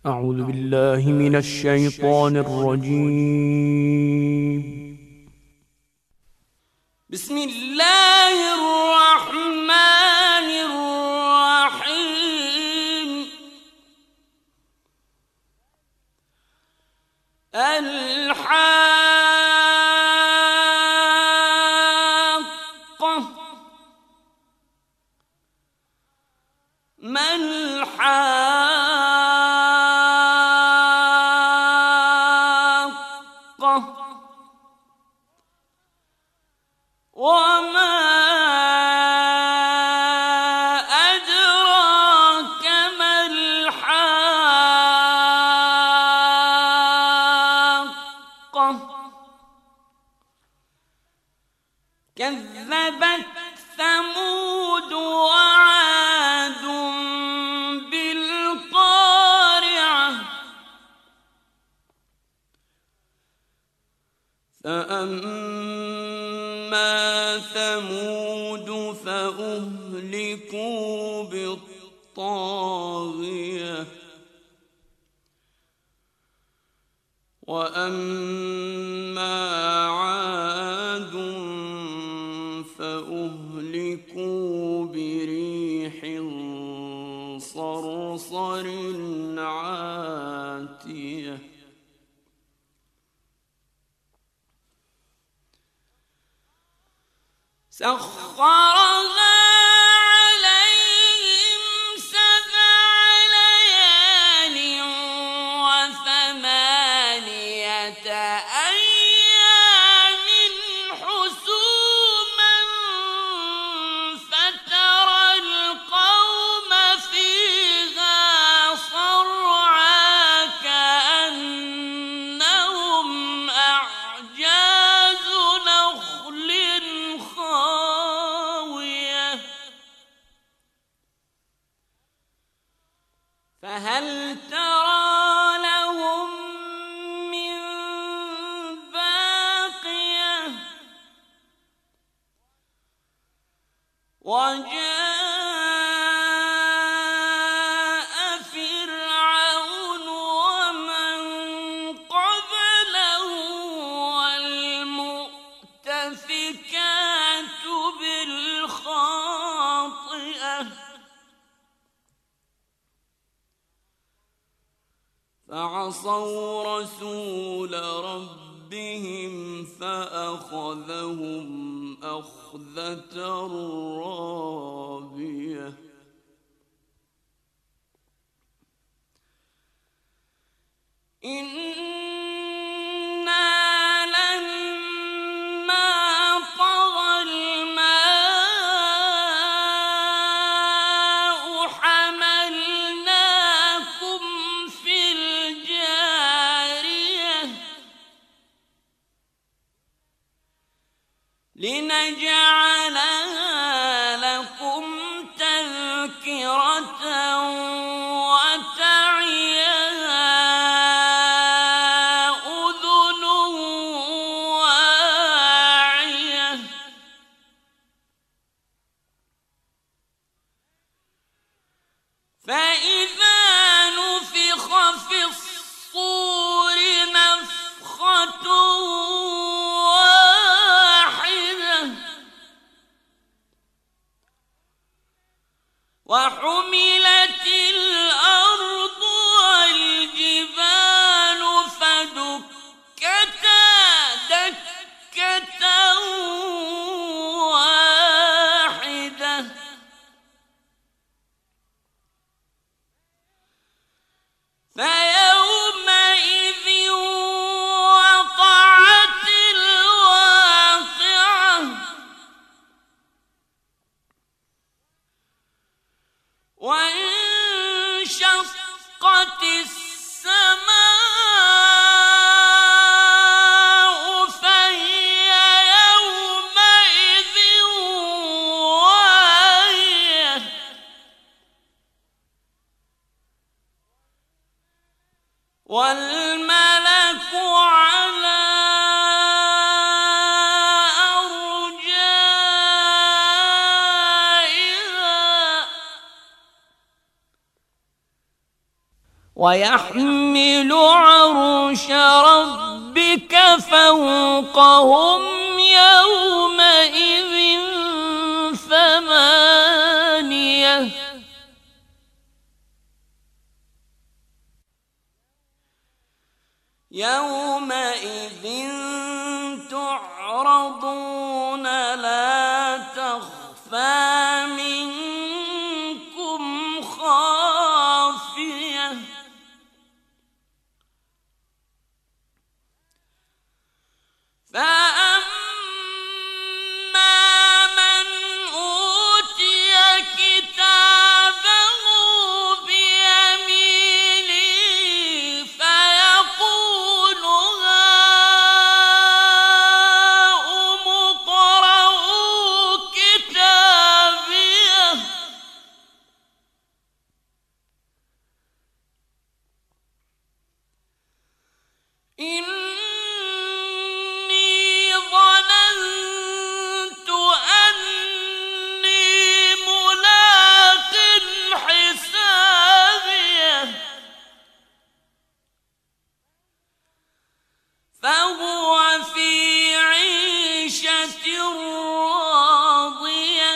أعوذ بالله من الشيطان الرجيم. بسم الله الرحمن الرحيم. الحاقة ما الحاقة وما أدراك ما الحاقة كذبت ثمود وعاد بالقارعة فأما ثمود فأهلكوا بالطاغية وأما عاد فأهلكوا بريح صرصر عاتية سخرها عليهم 7 ليال و8 أيام حسوما فترى القوم فيها صرعى كأنهم أعجاز نخل خاوية فهل ترى لهم من باقية وجاء فرعون ومن قبله والمؤتفكات بالخاطئة فعصوا رسول ربهم فأخذهم أخذة رابية إنا لما طغى الماء حملناكم في الجارية لنجعلها لكم تذكرة وتعيها أذن واعية فإذا نفخ في الصور نفخة واحدة وحملت الأرض والجبال فدكتا دكة واحدة فيومئذ وقعت الواقعة وانشقت السماء فهي يومئذ واهية والملك على أرجائها ويحمل عرش ربك فوقهم يومئذ ثمانية يومئذ تعرضون لا تخفى منكم خافية فأما من أوتي كتابه بيمينه فيقول هاؤم اقرءوا كتابيه إني ظننت أني ملاق حسابيه فهو في عيشة راضية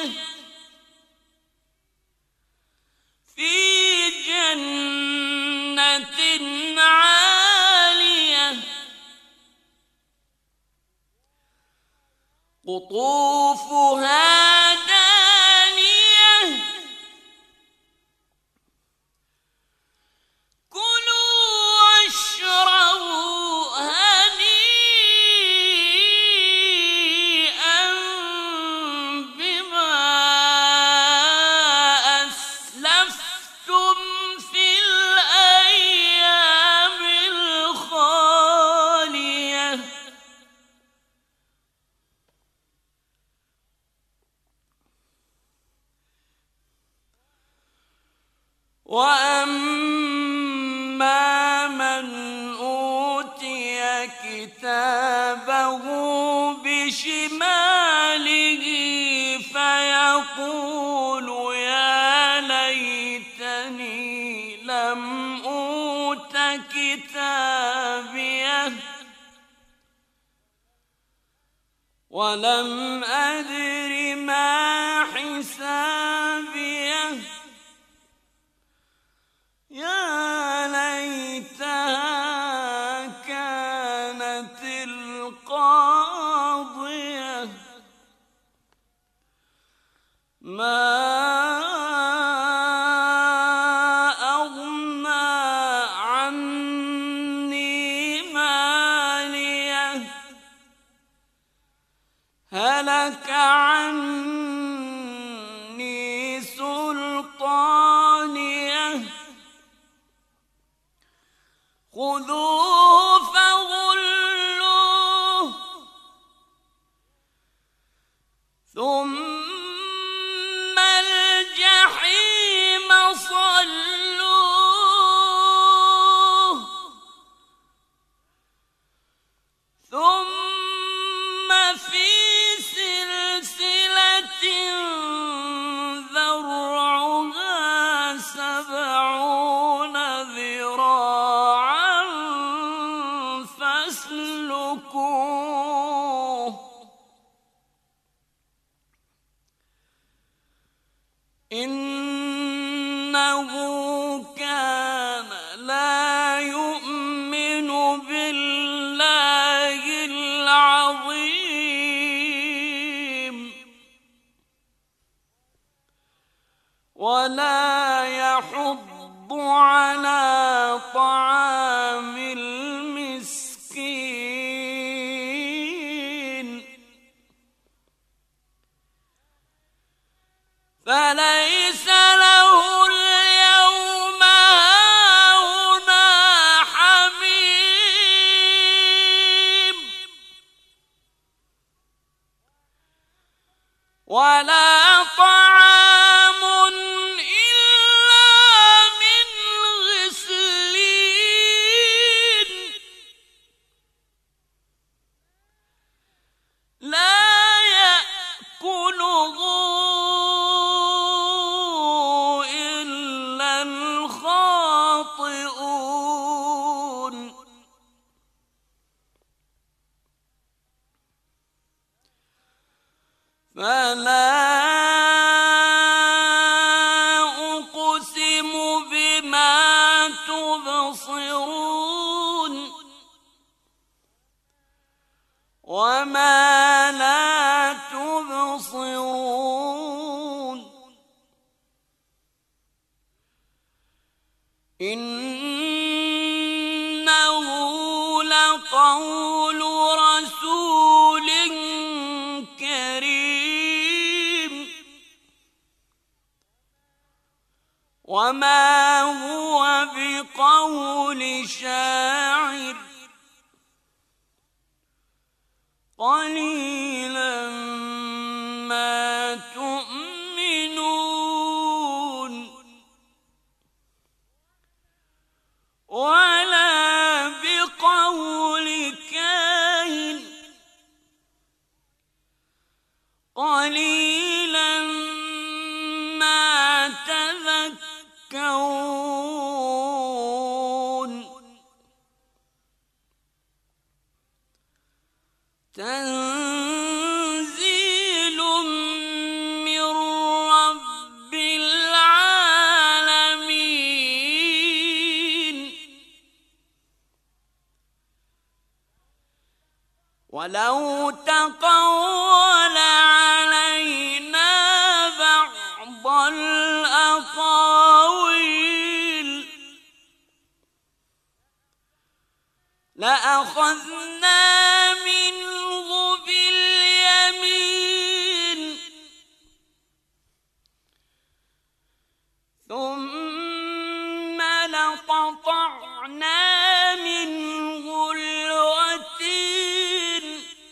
في جنة عالية قطوفها دانية كلوا واشربوا هنيئا بما أسلفتم في الأيام الخالية وأما من أوتي كتابه بشماله فيقول يا ليتني لم أوت كتابيه ولم أدر ما حسابيه يا ليتها كانت القاضية ما أغنى عني ماليه هلك عني سلطانيه خذوه فغلوه ثم الجحيم صلوه ثم في سلسلة ذرعها 70 ذراعا فاسلكوه إنه كان لا يؤمن بالله العظيم ولا يحض على طعام المسكين فليس له اليوم هاهنا حميم ولا طعام إلا من غسلين فلا أقسم بما تبصرون وما لا تبصرون إنه لقول رسول كريم وما هو بقول شاعر قليلا ما تؤمنون ولا بقول كاهن قليلا ما تذكرون تنزيل من رب العالمين ولو تقول علينا بعض الأقاويل لأخذنا منه باليمين ثم لقطعنا منه الوتين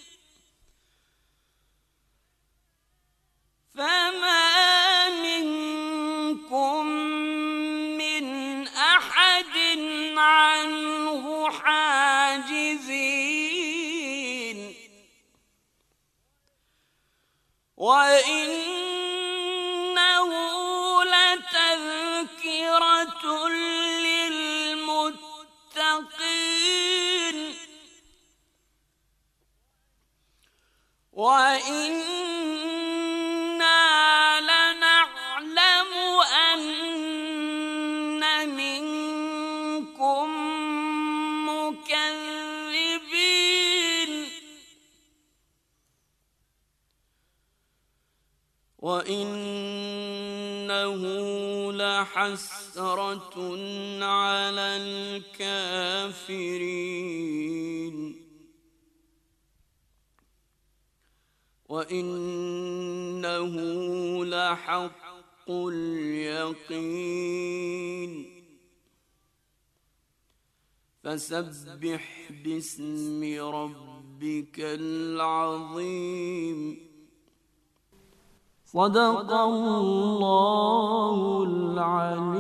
فما منكم من أحد عنه حاجزين وإنه لتذكرة للمتقين وإنا لنعلم أن منكم مكذبين وإنه لحسرة على الكافرين وإنه لحق اليقين فسبح باسم ربك العظيم صدق الله العليم